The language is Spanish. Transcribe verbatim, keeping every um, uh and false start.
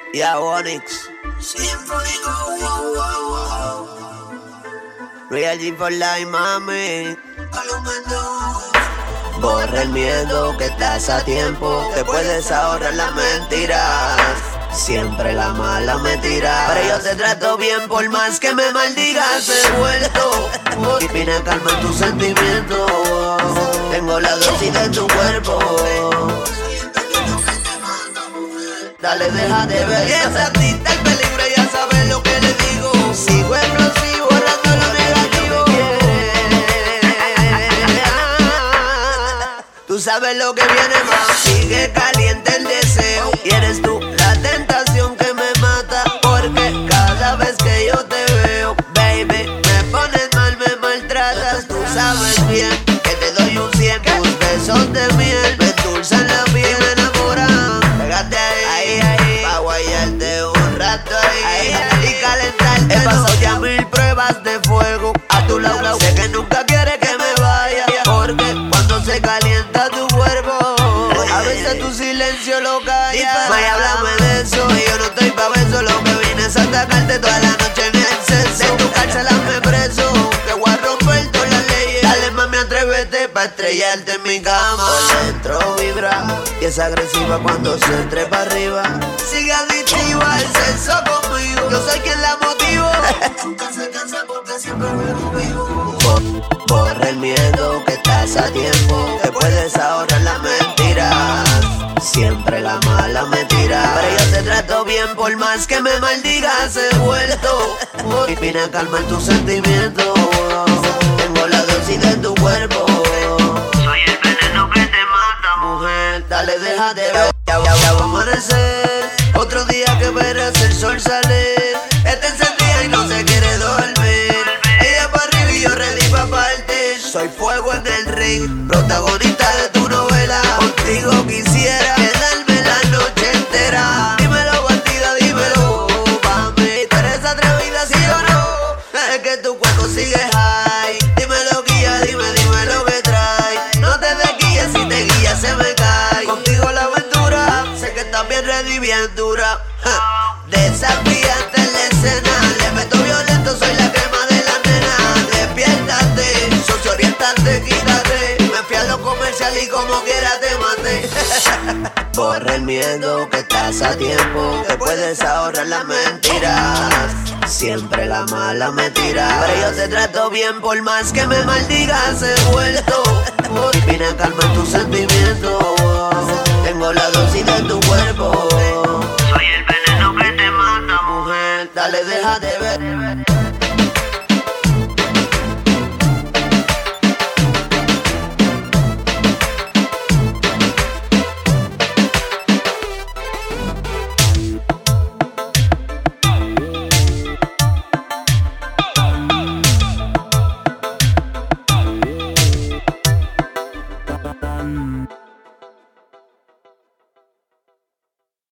y a Onyx. Siempre digo wow, wow, wow. Real G for life, mami. A lo menos. Borra el miedo que estás a tiempo, que puedes ahorrar las mentiras. Siempre la mala me tira, pero yo te trato bien por más que me maldigas. He vuelto y vine a calmar tus sentimientos. Tengo la dosis de tu cuerpo. Dale, deja de ver. Y esa artista el peligro, ya sabes lo que le digo. Sigo explosivo, borrando lo negativo. Tú sabes lo que viene más. Sigue caliente el deseo y eres tú la tentación que me mata, porque cada vez que yo te veo, baby, me pones mal, me maltratas. Tú sabes bien que te doy un cien. Tus besos de miel me endulzan la piel y me enamoran. Pégate ahí, ahí, ahí, pa' guayarte un rato ahí, ahí, ahí y calentarte. He pasado ya mil pruebas de fuego a tu lado. Sé que nunca quieres que me vaya, porque cuando se calienta tu cuerpo, a veces tu silencio lo calla. Vaya, háblame de eso, y yo no estoy pa' eso. Lo que vine es atacarte toda la noche en exceso. De tu cárcel hazme preso, que voy a romper todas las leyes. Dale, mami, atrévete pa' estrellarte en mi cama. Por dentro vibra y es agresiva cuando se trepa arriba. Sigue adictiva el sexo conmigo, yo soy quien la motivo. Nunca se cansa porque siempre vivo vivo. Borra el miedo que estás a tiempo, que puedes ahorrar las mentiras. Siempre la mala me tira, pero yo te trato bien por más que me maldigas. He vuelto y vine a calmar tus sentimientos. Tengo la dosis de tu cuerpo. Soy el veneno que te mata, Mujer, dale, deja de ver. Ya, ya, ya va a amanecer, otro día que verás el sol salir. Está encendida y no se quiere dormir. Ella pa' arriba y yo ready pa' partir. Soy fuego en el ring, protagonista de tu novela. Contigo quisiera quedarme la noche entera. Dímelo, bandida, dímelo, mami, ¿tú eres atrevida, sí o no? Es que tu cuerpo sigue high. Dímelo, guía, dime, dime lo que trae. No te desguíes, si te guías se me cae. Contigo la aventura, sé que estás bien ready, bien dura. Ja. Desafiante en la escena, le meto violento, soy la crema de la nena. Despiértate, socio orientante, quítate. Me fui a lo comercial y como quiera te maté. Borra el miedo que estás a tiempo, que puedes ahorrar las mentiras. Siempre la mala me tira, pero yo te trato bien por más que me maldigas. He vuelto y vine a calmar tus sentimientos. Tengo la dosis de tu cuerpo. soy el veneno que te mata. Mujer, dale, deja de ver.